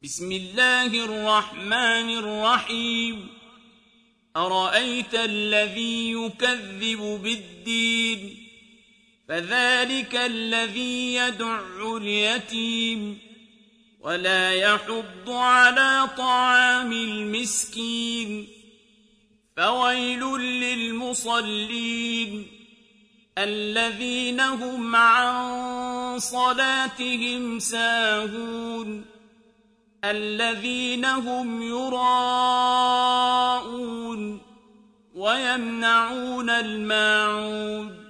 بسم الله الرحمن الرحيم أرأيت الذي يكذب بالدين فذلك الذي يدع اليتيم ولا يحض على طعام المسكين فويل للمصلين الذين هم عن صلاتهم ساهون الذين هم يراءون ويمنعون الماعون